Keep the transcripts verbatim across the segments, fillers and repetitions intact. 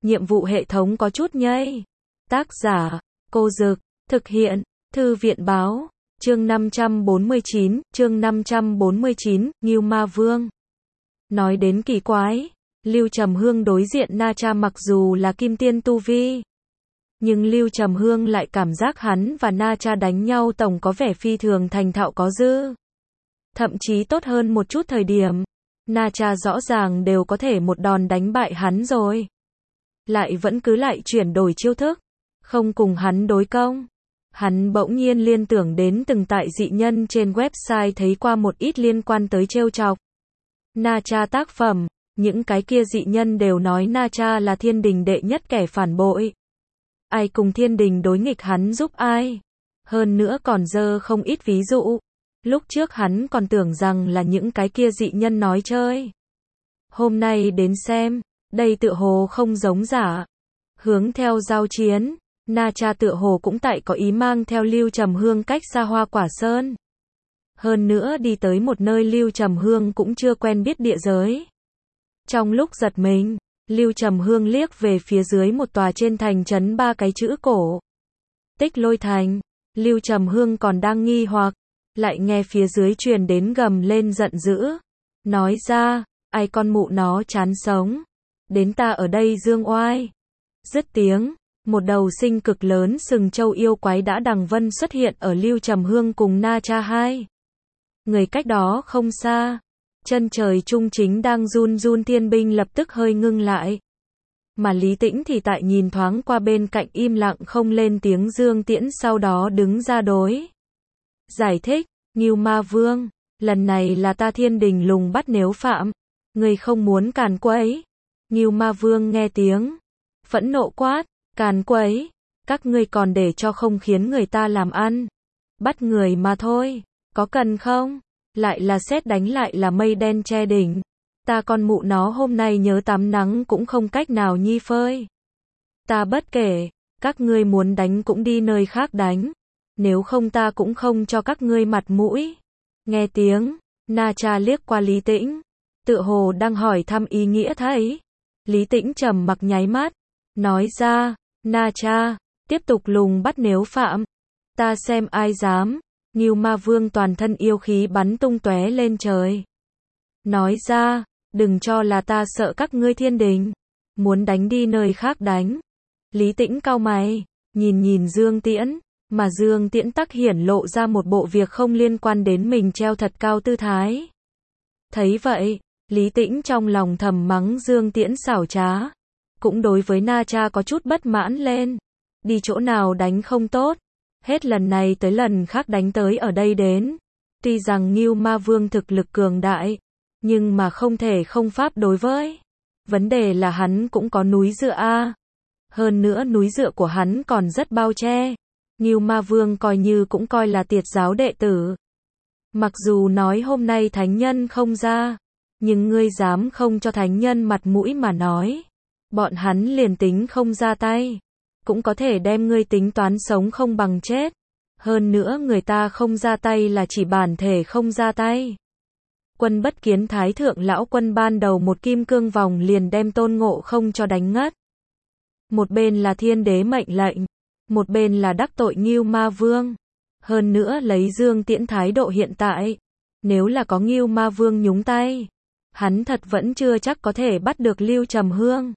nhiệm vụ hệ thống có chút nhây. Tác giả, Cô Dực, thực hiện, Thư viện báo, chương năm trăm bốn mươi chín, chương năm trăm bốn mươi chín, Ngưu Ma Vương. Nói đến kỳ quái, Lưu Trầm Hương đối diện Na Cha mặc dù là kim tiên tu vi, nhưng Lưu Trầm Hương lại cảm giác hắn và Na Cha đánh nhau tổng có vẻ phi thường thành thạo có dư. Thậm chí tốt hơn một chút thời điểm, Na Cha rõ ràng đều có thể một đòn đánh bại hắn rồi. Lại vẫn cứ lại chuyển đổi chiêu thức, không cùng hắn đối công. Hắn bỗng nhiên liên tưởng đến từng tại dị nhân trên website thấy qua một ít liên quan tới trêu chọc Na Cha tác phẩm, những cái kia dị nhân đều nói Na Cha là thiên đình đệ nhất kẻ phản bội. Ai cùng thiên đình đối nghịch hắn giúp ai. Hơn nữa còn dơ không ít ví dụ. Lúc trước hắn còn tưởng rằng là những cái kia dị nhân nói chơi. Hôm nay đến xem, đây tựa hồ không giống giả. Hướng theo giao chiến, Na Cha tựa hồ cũng tại có ý mang theo Lưu Trầm Hương cách xa Hoa Quả Sơn. Hơn nữa đi tới một nơi Lưu Trầm Hương cũng chưa quen biết địa giới. Trong lúc giật mình, Lưu Trầm Hương liếc về phía dưới một tòa trên thành trấn ba cái chữ cổ. Tích Lôi Thành. Lưu Trầm Hương còn đang nghi hoặc, lại nghe phía dưới truyền đến gầm lên giận dữ. Nói ra, ai con mụ nó chán sống. Đến ta ở đây dương oai. Dứt tiếng, một đầu sinh cực lớn sừng trâu yêu quái đã đằng vân xuất hiện ở Lưu Trầm Hương cùng Na Cha hai người cách đó không xa. Chân trời trung chính đang run run thiên binh lập tức hơi ngưng lại. Mà Lý Tĩnh thì tại nhìn thoáng qua bên cạnh im lặng không lên tiếng Dương Tiễn sau đó đứng ra đối. Giải thích, Ngưu Ma Vương, lần này là ta thiên đình lùng bắt nếu phạm. Người không muốn càn quấy. Ngưu Ma Vương nghe tiếng. Phẫn nộ quát, càn quấy. Các ngươi còn để cho không khiến người ta làm ăn. Bắt người mà thôi, có cần không? Lại là sét đánh lại là mây đen che đỉnh. Ta con mụ nó hôm nay nhớ tắm nắng cũng không cách nào nhi phơi. Ta bất kể, các ngươi muốn đánh cũng đi nơi khác đánh. Nếu không ta cũng không cho các ngươi mặt mũi. Nghe tiếng, Na Cha liếc qua Lý Tĩnh. Tựa hồ đang hỏi thăm ý nghĩa thấy. Lý Tĩnh trầm mặc nháy mắt. Nói ra, Na Cha, tiếp tục lùng bắt nếu phạm. Ta xem ai dám. Ngưu Ma Vương toàn thân yêu khí bắn tung tóe lên trời. Nói ra, đừng cho là ta sợ các ngươi thiên đình. Muốn đánh đi nơi khác đánh. Lý Tĩnh cau mày, nhìn nhìn Dương Tiễn, mà Dương Tiễn tắc hiển lộ ra một bộ việc không liên quan đến mình treo thật cao tư thái. Thấy vậy, Lý Tĩnh trong lòng thầm mắng Dương Tiễn xảo trá. Cũng đối với Na Cha có chút bất mãn lên. Đi chỗ nào đánh không tốt. Hết lần này tới lần khác đánh tới ở đây đến. Tuy rằng Ngưu Ma Vương thực lực cường đại, nhưng mà không thể không pháp đối với. Vấn đề là hắn cũng có núi dựa a. Hơn nữa núi dựa của hắn còn rất bao che. Ngưu Ma Vương coi như cũng coi là tiệt giáo đệ tử. Mặc dù nói hôm nay thánh nhân không ra, nhưng ngươi dám không cho thánh nhân mặt mũi mà nói. Bọn hắn liền tính không ra tay, cũng có thể đem ngươi tính toán sống không bằng chết. Hơn nữa người ta không ra tay là chỉ bản thể không ra tay. Quân Bất Kiến Thái Thượng Lão Quân ban đầu một kim cương vòng liền đem Tôn Ngộ Không cho đánh ngất. Một bên là thiên đế mệnh lệnh, một bên là đắc tội Ngưu Ma Vương. Hơn nữa lấy Dương Tiễn thái độ hiện tại, nếu là có Ngưu Ma Vương nhúng tay, hắn thật vẫn chưa chắc có thể bắt được Lưu Trầm Hương.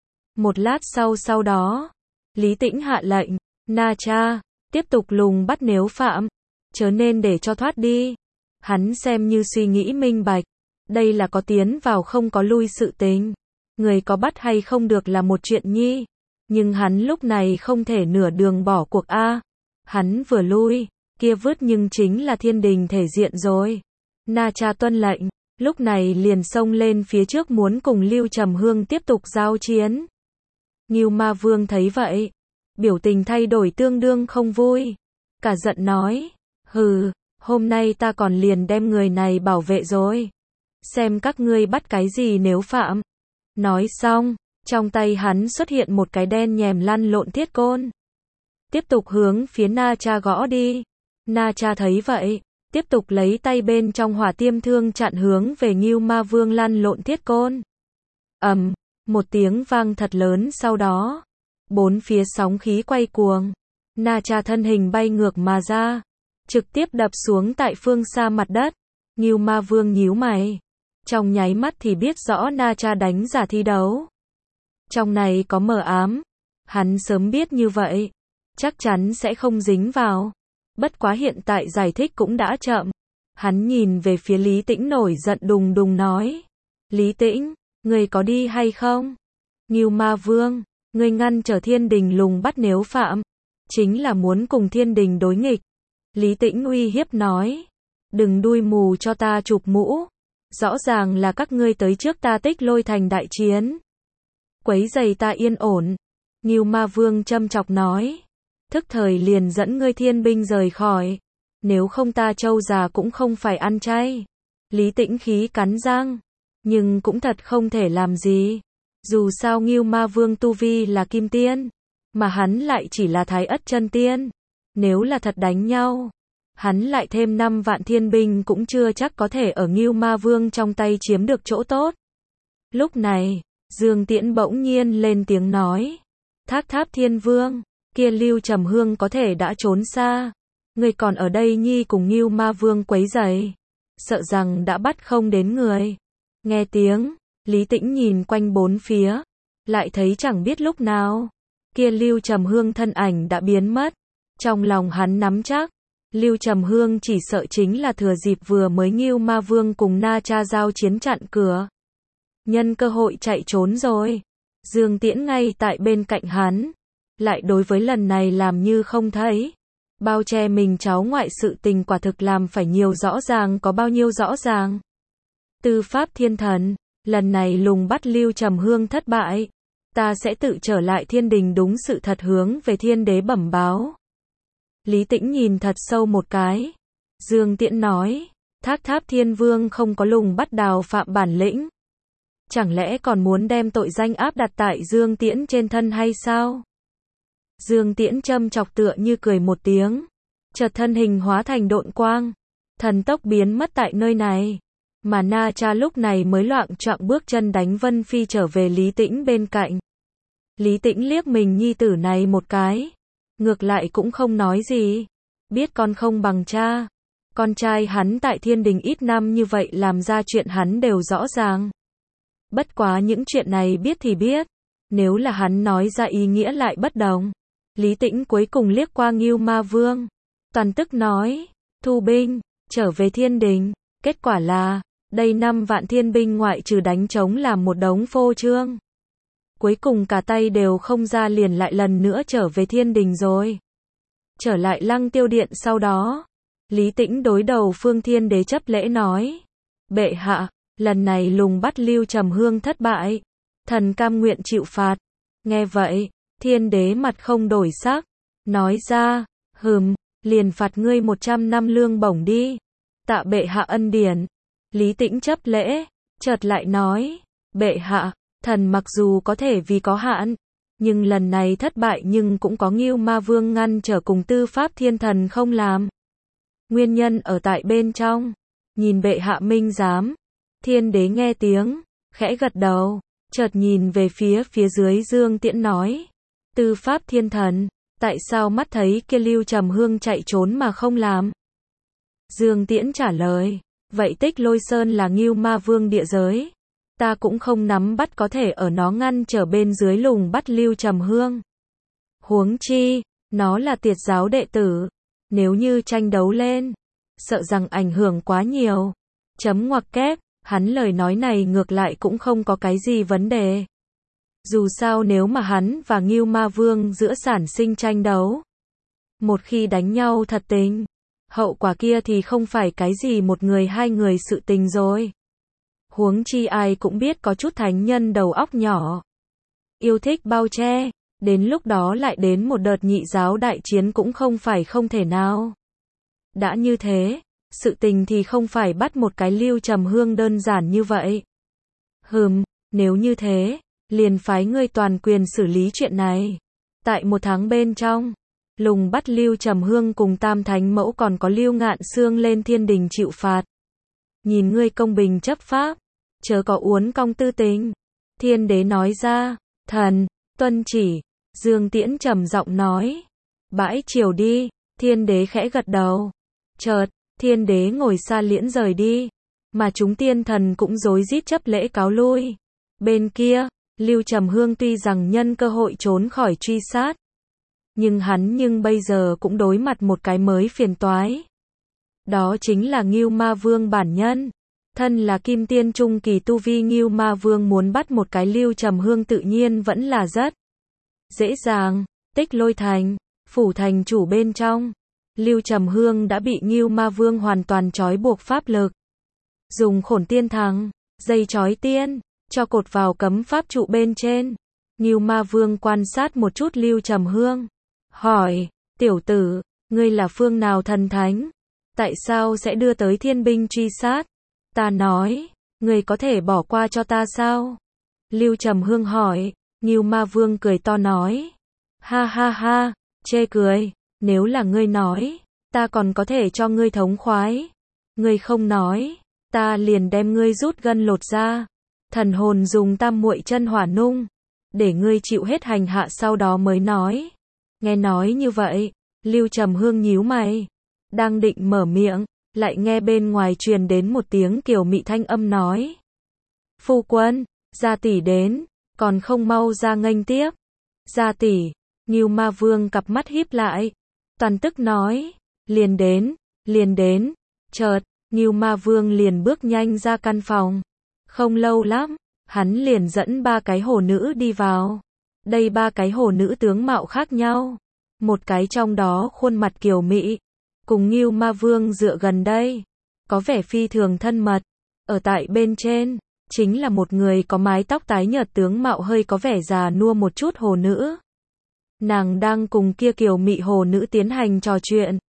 Một lát sau sau đó, Lý Tĩnh hạ lệnh, Na Cha, tiếp tục lùng bắt nếu phạm, chớ nên để cho thoát đi. Hắn xem như suy nghĩ minh bạch, đây là có tiến vào không có lui sự tình. Người có bắt hay không được là một chuyện nhi, nhưng hắn lúc này không thể nửa đường bỏ cuộc a. Hắn vừa lui, kia vứt nhưng chính là thiên đình thể diện rồi. Na Cha tuân lệnh, lúc này liền xông lên phía trước muốn cùng Lưu Trầm Hương tiếp tục giao chiến. Ngưu Ma Vương thấy vậy, biểu tình thay đổi tương đương không vui. Cả giận nói, hừ, hôm nay ta còn liền đem người này bảo vệ rồi. Xem các ngươi bắt cái gì nếu phạm. Nói xong, trong tay hắn xuất hiện một cái đen nhèm lăn lộn thiết côn. Tiếp tục hướng phía Na Cha gõ đi. Na Cha thấy vậy, tiếp tục lấy tay bên trong hỏa tiêm thương chặn hướng về Ngưu Ma Vương lăn lộn thiết côn. Ầm, Một tiếng vang thật lớn sau đó, bốn phía sóng khí quay cuồng, Na Cha thân hình bay ngược mà ra, trực tiếp đập xuống tại phương xa mặt đất. Ngưu Ma Vương nhíu mày, trong nháy mắt thì biết rõ Na Cha đánh giả thi đấu. Trong này có mờ ám, hắn sớm biết như vậy, chắc chắn sẽ không dính vào. Bất quá hiện tại giải thích cũng đã chậm. Hắn nhìn về phía Lý Tĩnh nổi giận đùng đùng nói. Lý Tĩnh, người có đi hay không? Ngưu Ma Vương, người ngăn trở Thiên Đình lùng bắt nếu phạm, chính là muốn cùng Thiên Đình đối nghịch. Lý Tĩnh uy hiếp nói. Đừng đuôi mù cho ta chụp mũ. Rõ ràng là các ngươi tới trước ta Tích Lôi Thành đại chiến. Quấy giày ta yên ổn. Ngưu Ma Vương châm chọc nói. Thức thời liền dẫn ngươi thiên binh rời khỏi. Nếu không ta trâu già cũng không phải ăn chay. Lý Tĩnh khí cắn răng. Nhưng cũng thật không thể làm gì. Dù sao Ngưu Ma Vương tu vi là kim tiên, mà hắn lại chỉ là thái ất chân tiên. Nếu là thật đánh nhau, hắn lại thêm năm vạn thiên binh cũng chưa chắc có thể ở Ngưu Ma Vương trong tay chiếm được chỗ tốt. Lúc này, Dương Tiễn bỗng nhiên lên tiếng nói. Thác Tháp Thiên Vương, kia Lưu Trầm Hương có thể đã trốn xa. Người còn ở đây nhi cùng Ngưu Ma Vương quấy rầy, sợ rằng đã bắt không đến người. Nghe tiếng, Lý Tĩnh nhìn quanh bốn phía, lại thấy chẳng biết lúc nào, kia Lưu Trầm Hương thân ảnh đã biến mất. Trong lòng hắn nắm chắc, Lưu Trầm Hương chỉ sợ chính là thừa dịp vừa mới Ngưu Ma Vương cùng Na Cha giao chiến chặn cửa, nhân cơ hội chạy trốn rồi. Dương Tiễn ngay tại bên cạnh hắn, lại đối với lần này làm như không thấy. Bao che mình cháu ngoại sự tình quả thực làm phải nhiều rõ ràng có bao nhiêu rõ ràng. Tư Pháp Thiên Thần, lần này lùng bắt Lưu Trầm Hương thất bại, ta sẽ tự trở lại Thiên Đình đúng sự thật hướng về Thiên Đế bẩm báo. Lý Tĩnh nhìn thật sâu một cái. Dương Tiễn nói, Thác Tháp Thiên Vương không có lùng bắt Đào Phạm bản lĩnh. Chẳng lẽ còn muốn đem tội danh áp đặt tại Dương Tiễn trên thân hay sao? Dương Tiễn châm chọc tựa như cười một tiếng, chợt thân hình hóa thành độn quang, thần tốc biến mất tại nơi này. Mà Na Cha lúc này mới loạng choạng bước chân đánh Vân Phi trở về Lý Tĩnh bên cạnh. Lý Tĩnh liếc mình nhi tử này một cái, ngược lại cũng không nói gì. Biết con không bằng cha, con trai hắn tại Thiên Đình ít năm như vậy làm ra chuyện hắn đều rõ ràng. Bất quá những chuyện này biết thì biết, nếu là hắn nói ra ý nghĩa lại bất đồng. Lý Tĩnh cuối cùng liếc qua Ngưu Ma Vương, toàn tức nói, thu binh, trở về Thiên Đình. Kết quả là, đây năm vạn thiên binh ngoại trừ đánh trống làm một đống phô trương. Cuối cùng cả tay đều không ra liền lại lần nữa trở về Thiên Đình rồi. Trở lại Lăng Tiêu Điện sau đó, Lý Tĩnh đối đầu Phương Thiên Đế chấp lễ nói, bệ hạ, lần này lùng bắt Lưu Trầm Hương thất bại, thần cam nguyện chịu phạt. Nghe vậy, Thiên Đế mặt không đổi sắc, nói ra, hừm, liền phạt ngươi một trăm năm lương bổng đi. Tạ bệ hạ ân điển. Lý Tĩnh chấp lễ, chợt lại nói, bệ hạ, thần mặc dù có thể vì có hạn, nhưng lần này thất bại nhưng cũng có Ngưu Ma Vương ngăn trở cùng Tư Pháp Thiên Thần không làm. Nguyên nhân ở tại bên trong, nhìn bệ hạ minh giám. Thiên Đế nghe tiếng, khẽ gật đầu, chợt nhìn về phía phía dưới Dương Tiễn nói, Tư Pháp Thiên Thần, tại sao mắt thấy kia Lưu Trầm Hương chạy trốn mà không làm? Dương Tiễn trả lời, vậy Tích Lôi Sơn là Ngưu Ma Vương địa giới, ta cũng không nắm bắt có thể ở nó ngăn trở bên dưới lùng bắt Lưu Trầm Hương. Huống chi, nó là Tiệt giáo đệ tử, nếu như tranh đấu lên, sợ rằng ảnh hưởng quá nhiều. Chấm ngoặc kép, hắn lời nói này ngược lại cũng không có cái gì vấn đề. Dù sao nếu mà hắn và Ngưu Ma Vương giữa sản sinh tranh đấu, một khi đánh nhau thật tình, hậu quả kia thì không phải cái gì một người hai người sự tình rồi. Huống chi ai cũng biết có chút thánh nhân đầu óc nhỏ, yêu thích bao che, đến lúc đó lại đến một đợt nhị giáo đại chiến cũng không phải không thể nào. Đã như thế, sự tình thì không phải bắt một cái Lưu Trầm Hương đơn giản như vậy. Hừm, nếu như thế, liền phái ngươi toàn quyền xử lý chuyện này. Tại một tháng bên trong, lùng bắt Lưu Trầm Hương cùng Tam Thánh Mẫu còn có Lưu Ngạn Xương lên Thiên Đình chịu phạt. Nhìn ngươi công bình chấp pháp, chớ có uốn cong tư tình. Thiên đế nói ra, thần, tuân chỉ. Dương Tiễn trầm giọng nói, bãi triều đi. Thiên đế khẽ gật đầu. Chợt, thiên đế ngồi xa liễn rời đi, mà chúng tiên thần cũng rối rít chấp lễ cáo lui. Bên kia, Lưu Trầm Hương tuy rằng nhân cơ hội trốn khỏi truy sát, nhưng hắn nhưng bây giờ cũng đối mặt một cái mới phiền toái. Đó chính là Ngưu Ma Vương bản nhân. Thân là kim tiên trung kỳ tu vi, Ngưu Ma Vương muốn bắt một cái Lưu Trầm Hương tự nhiên vẫn là rất dễ dàng. Tích Lôi Thành, phủ thành chủ bên trong, Lưu Trầm Hương đã bị Ngưu Ma Vương hoàn toàn trói buộc pháp lực. Dùng Khổn Tiên Thằng, dây trói tiên, cho cột vào cấm pháp trụ bên trên. Ngưu Ma Vương quan sát một chút Lưu Trầm Hương, hỏi, tiểu tử, ngươi là phương nào thần thánh? Tại sao sẽ đưa tới thiên binh truy sát? Ta nói, ngươi có thể bỏ qua cho ta sao? Lưu Trầm Hương hỏi. Ngưu Ma Vương cười to nói, ha ha ha, chê cười, nếu là ngươi nói, ta còn có thể cho ngươi thống khoái. Ngươi không nói, ta liền đem ngươi rút gân lột ra, thần hồn dùng tam muội chân hỏa nung, để ngươi chịu hết hành hạ sau đó mới nói. Nghe nói như vậy, Lưu Trầm Hương nhíu mày, đang định mở miệng, lại nghe bên ngoài truyền đến một tiếng kiều mị thanh âm nói, phu quân, gia tỷ đến, còn không mau ra nghênh tiếp. Gia tỷ. Ngưu Ma Vương cặp mắt híp lại, toàn tức nói, liền đến, liền đến. Chợt, Ngưu Ma Vương liền bước nhanh ra căn phòng. Không lâu lắm, hắn liền dẫn ba cái hồ nữ đi vào. Đây ba cái hồ nữ tướng mạo khác nhau, một cái trong đó khuôn mặt kiều mị, cùng Ngưu Ma Vương dựa gần đây, có vẻ phi thường thân mật. Ở tại bên trên, chính là một người có mái tóc tái nhợt, tướng mạo hơi có vẻ già nua một chút hồ nữ. Nàng đang cùng kia kiều mị hồ nữ tiến hành trò chuyện.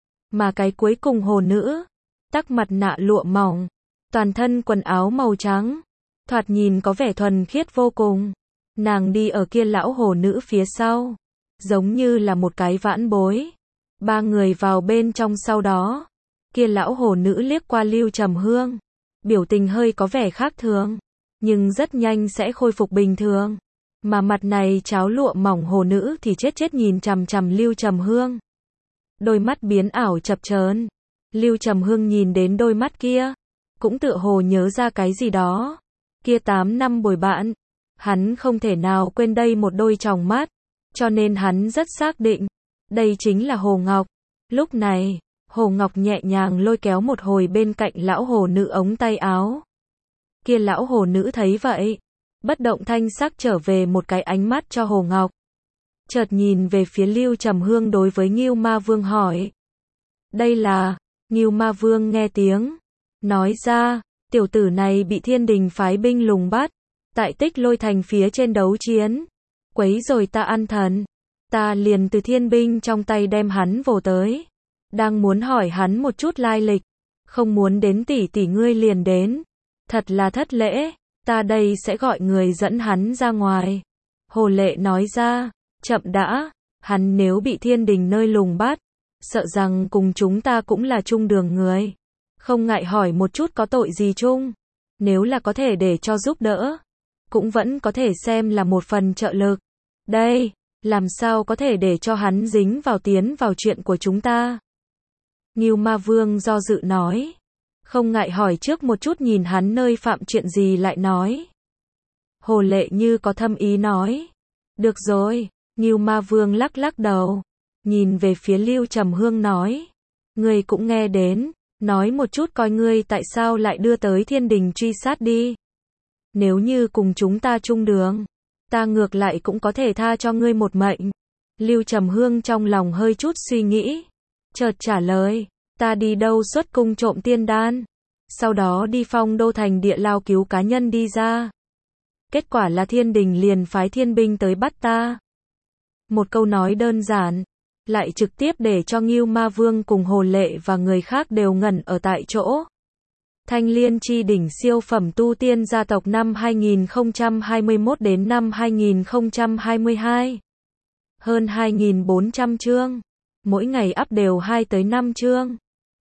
Mà cái cuối cùng hồ nữ, tắc mặt nạ lụa mỏng, toàn thân quần áo màu trắng, thoạt nhìn có vẻ thuần khiết vô cùng. Nàng đi ở kia lão hồ nữ phía sau, giống như là một cái vãn bối. Ba người vào bên trong sau đó, kia lão hồ nữ liếc qua Lưu Trầm Hương, biểu tình hơi có vẻ khác thường, nhưng rất nhanh sẽ khôi phục bình thường. Mà mặt này cháo lụa mỏng hồ nữ thì chết chết nhìn chằm chằm Lưu Trầm Hương. Đôi mắt biến ảo chập chờn. Lưu Trầm Hương nhìn đến đôi mắt kia, cũng tựa hồ nhớ ra cái gì đó. Kia tám năm bồi bạn, hắn không thể nào quên đây một đôi tròng mắt, cho nên hắn rất xác định, đây chính là Hồ Ngọc. Lúc này, Hồ Ngọc nhẹ nhàng lôi kéo một hồi bên cạnh lão hồ nữ ống tay áo. Kia lão hồ nữ thấy vậy, bất động thanh sắc trở về một cái ánh mắt cho Hồ Ngọc. Chợt nhìn về phía Lưu Trầm Hương đối với Ngưu Ma Vương hỏi. Đây là, Ngưu Ma Vương nghe tiếng, nói ra, tiểu tử này bị thiên đình phái binh lùng bắt, tại Tích Lôi Thành phía trên đấu chiến, quấy rồi ta ăn thần, ta liền từ thiên binh trong tay đem hắn vồ tới, đang muốn hỏi hắn một chút lai lịch, không muốn đến tỷ tỷ ngươi liền đến, thật là thất lễ, ta đây sẽ gọi người dẫn hắn ra ngoài. Hồ Lệ nói ra, chậm đã, hắn nếu bị thiên đình nơi lùng bắt, sợ rằng cùng chúng ta cũng là chung đường người, không ngại hỏi một chút có tội gì chung, nếu là có thể để cho giúp đỡ, cũng vẫn có thể xem là một phần trợ lực. Đây, làm sao có thể để cho hắn dính vào tiến vào chuyện của chúng ta? Ngưu Ma Vương do dự nói, không ngại hỏi trước một chút nhìn hắn nơi phạm chuyện gì lại nói. Hồ Lệ như có thâm ý nói, được rồi. Ngưu Ma Vương lắc lắc đầu, nhìn về phía Lưu Trầm Hương nói, ngươi cũng nghe đến, nói một chút coi ngươi tại sao lại đưa tới thiên đình truy sát đi. Nếu như cùng chúng ta chung đường, ta ngược lại cũng có thể tha cho ngươi một mệnh. Lưu Trầm Hương trong lòng hơi chút suy nghĩ, chợt trả lời, ta đi đâu xuất cung trộm tiên đan, sau đó đi Phong Đô thành địa lao cứu cá nhân đi ra. Kết quả là thiên đình liền phái thiên binh tới bắt ta. Một câu nói đơn giản, lại trực tiếp để cho Ngưu Ma Vương cùng Hồ Lệ và người khác đều ngẩn ở tại chỗ. Thanh Liên chi đỉnh siêu phẩm tu tiên gia tộc năm hai nghìn không trăm hai mươi mốt đến năm hai nghìn không trăm hai mươi hai. Hơn hai nghìn bốn trăm chương. Mỗi ngày up đều hai tới năm chương.